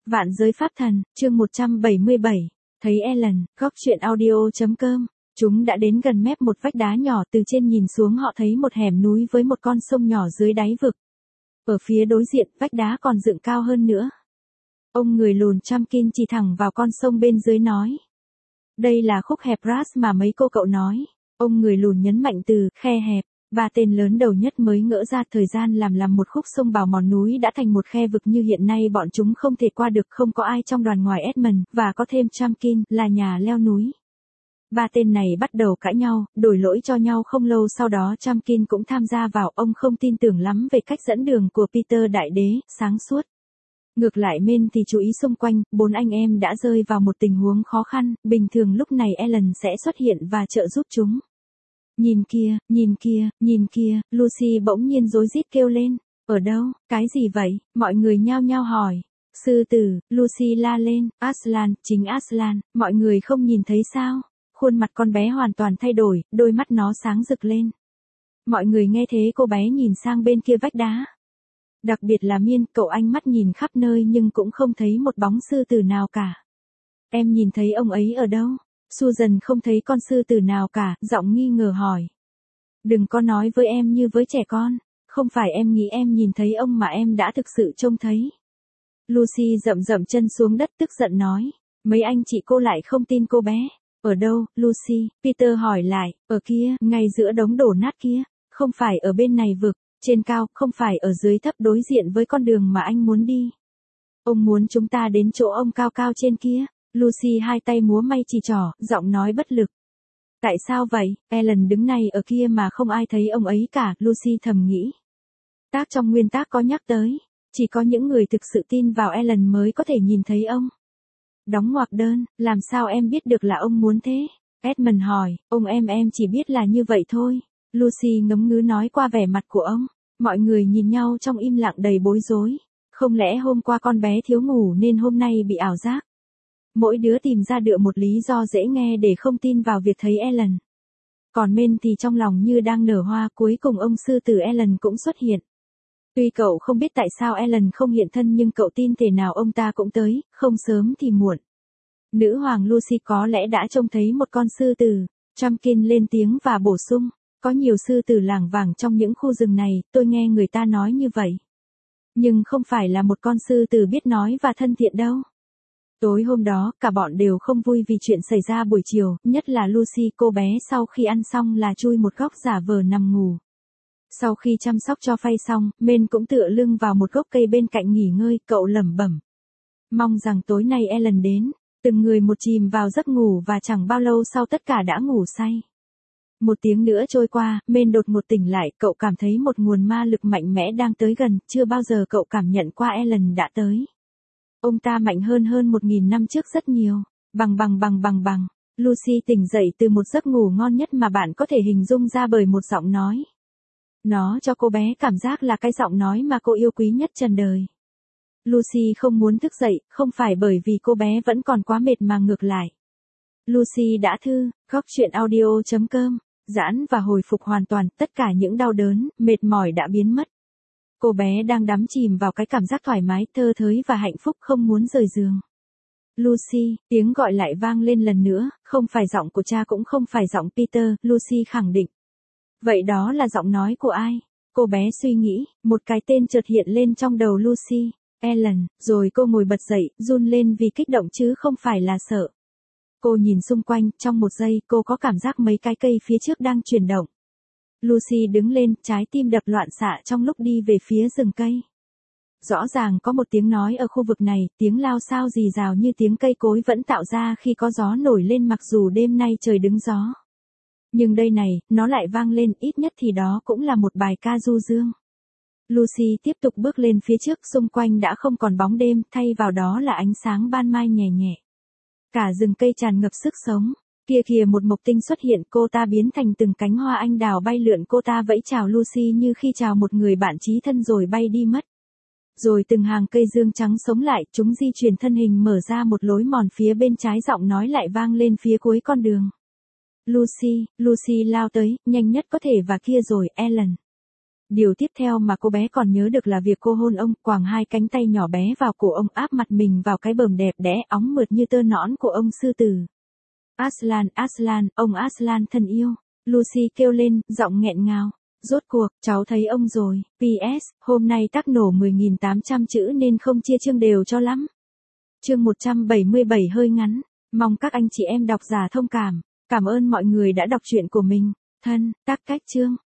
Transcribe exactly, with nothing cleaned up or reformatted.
Vạn giới pháp thần, chương một trăm bảy mươi bảy. Thấy Ellen, góc chuyện audio chấm com. Chúng đã đến gần mép một vách đá nhỏ, từ trên nhìn xuống họ thấy một hẻm núi với một con sông nhỏ dưới đáy vực. Ở phía đối diện, vách đá còn dựng cao hơn nữa. Ông người lùn Trumpkin chỉ thẳng vào con sông bên dưới nói. Đây là khúc hẹp Brass mà mấy cô cậu nói. Ông người lùn nhấn mạnh từ khe hẹp. Ba tên lớn đầu nhất mới ngỡ ra thời gian làm làm một khúc sông bào mòn núi đã thành một khe vực như hiện nay bọn chúng không thể qua được, không có ai trong đoàn ngoài Edmund, và có thêm Trumpkin là nhà leo núi. Ba tên này bắt đầu cãi nhau, đổi lỗi cho nhau không lâu sau đó Trumpkin cũng tham gia vào, ông không tin tưởng lắm về cách dẫn đường của Peter Đại Đế, sáng suốt. Ngược lại Men thì chú ý xung quanh, bốn anh em đã rơi vào một tình huống khó khăn, bình thường lúc này Ellen sẽ xuất hiện và trợ giúp chúng. Nhìn kia, nhìn kia, nhìn kia, Lucy bỗng nhiên rối rít kêu lên. Ở đâu, cái gì vậy? Mọi người nhao nhao hỏi. Sư tử, Lucy la lên. Aslan, chính Aslan, mọi người không nhìn thấy sao? Khuôn mặt con bé hoàn toàn thay đổi, đôi mắt nó sáng rực lên. Mọi người nghe thế cô bé nhìn sang bên kia vách đá. Đặc biệt là Miên, cậu ánh mắt nhìn khắp nơi nhưng cũng không thấy một bóng sư tử nào cả. Em nhìn thấy ông ấy ở đâu? Susan không thấy con sư tử nào cả, giọng nghi ngờ hỏi. Đừng có nói với em như với trẻ con, không phải em nghĩ em nhìn thấy ông mà em đã thực sự trông thấy. Lucy dậm dậm chân xuống đất tức giận nói, mấy anh chị cô lại không tin cô bé. Ở đâu, Lucy? Peter hỏi lại, ở kia, ngay giữa đống đổ nát kia, không phải ở bên này vực, trên cao, không phải ở dưới thấp đối diện với con đường mà anh muốn đi. Ông muốn chúng ta đến chỗ ông cao cao trên kia. Lucy hai tay múa may chỉ trỏ, giọng nói bất lực. Tại sao vậy? Ellen đứng này ở kia mà không ai thấy ông ấy cả, Lucy thầm nghĩ. Tác trong nguyên tác có nhắc tới, chỉ có những người thực sự tin vào Ellen mới có thể nhìn thấy ông. Đóng ngoặc đơn, làm sao em biết được là ông muốn thế? Edmund hỏi, ông em em chỉ biết là như vậy thôi. Lucy ngấm ngứ nói qua vẻ mặt của ông. Mọi người nhìn nhau trong im lặng đầy bối rối. Không lẽ hôm qua con bé thiếu ngủ nên hôm nay bị ảo giác? Mỗi đứa tìm ra được một lý do dễ nghe để không tin vào việc thấy Ellen. Còn Men thì trong lòng như đang nở hoa, cuối cùng ông sư tử Ellen cũng xuất hiện. Tuy cậu không biết tại sao Ellen không hiện thân nhưng cậu tin thể nào ông ta cũng tới, không sớm thì muộn. Nữ hoàng Lucy có lẽ đã trông thấy một con sư tử. Trumpkin lên tiếng và bổ sung, có nhiều sư tử lảng vảng trong những khu rừng này, tôi nghe người ta nói như vậy. Nhưng không phải là một con sư tử biết nói và thân thiện đâu. Tối hôm đó, cả bọn đều không vui vì chuyện xảy ra buổi chiều, nhất là Lucy, cô bé sau khi ăn xong là chui một góc giả vờ nằm ngủ. Sau khi chăm sóc cho Phay xong, Men cũng tựa lưng vào một gốc cây bên cạnh nghỉ ngơi, cậu lẩm bẩm. Mong rằng tối nay Ellen đến, từng người một chìm vào giấc ngủ và chẳng bao lâu sau tất cả đã ngủ say. Một tiếng nữa trôi qua, Men đột ngột tỉnh lại, cậu cảm thấy một nguồn ma lực mạnh mẽ đang tới gần, chưa bao giờ cậu cảm nhận qua Ellen đã tới. Ông ta mạnh hơn hơn một nghìn năm trước rất nhiều. Bằng bằng bằng bằng bằng. Lucy tỉnh dậy từ một giấc ngủ ngon nhất mà bạn có thể hình dung ra bởi một giọng nói. Nó cho cô bé cảm giác là cái giọng nói mà cô yêu quý nhất trần đời. Lucy không muốn thức dậy, không phải bởi vì cô bé vẫn còn quá mệt mà ngược lại. Lucy đã thư, góc chuyện audio chấm com, giãn và hồi phục hoàn toàn, tất cả những đau đớn, mệt mỏi đã biến mất. Cô bé đang đắm chìm vào cái cảm giác thoải mái, thơ thới và hạnh phúc không muốn rời giường. Lucy, tiếng gọi lại vang lên lần nữa, không phải giọng của cha cũng không phải giọng Peter, Lucy khẳng định. Vậy đó là giọng nói của ai? Cô bé suy nghĩ, một cái tên chợt hiện lên trong đầu Lucy, Ellen, rồi cô ngồi bật dậy, run lên vì kích động chứ không phải là sợ. Cô nhìn xung quanh, trong một giây cô có cảm giác mấy cái cây phía trước đang chuyển động. Lucy đứng lên, trái tim đập loạn xạ trong lúc đi về phía rừng cây. Rõ ràng có một tiếng nói ở khu vực này, tiếng lao xao rì rào như tiếng cây cối vẫn tạo ra khi có gió nổi lên mặc dù đêm nay trời đứng gió. Nhưng đây này, nó lại vang lên, ít nhất thì đó cũng là một bài ca du dương. Lucy tiếp tục bước lên phía trước, xung quanh đã không còn bóng đêm, thay vào đó là ánh sáng ban mai nhẹ nhẹ. Cả rừng cây tràn ngập sức sống. Kia kìa một mộc tinh xuất hiện, cô ta biến thành từng cánh hoa anh đào bay lượn, cô ta vẫy chào Lucy như khi chào một người bạn chí thân rồi bay đi mất. Rồi từng hàng cây dương trắng sống lại, chúng di chuyển thân hình mở ra một lối mòn phía bên trái, giọng nói lại vang lên phía cuối con đường. Lucy, Lucy lao tới, nhanh nhất có thể và kia rồi, Ellen. Điều tiếp theo mà cô bé còn nhớ được là việc cô hôn ông, quàng hai cánh tay nhỏ bé vào cổ ông, áp mặt mình vào cái bờm đẹp đẽ óng mượt như tơ nõn của ông sư tử. Aslan, Aslan, ông Aslan thân yêu. Lucy kêu lên, giọng nghẹn ngào. Rốt cuộc, cháu thấy ông rồi. pê ét, hôm nay tắc nổ mười nghìn tám trăm chữ nên không chia chương đều cho lắm. Chương một trăm bảy mươi bảy hơi ngắn. Mong các anh chị em độc giả thông cảm. Cảm ơn mọi người đã đọc truyện của mình. Thân, tác cách chương.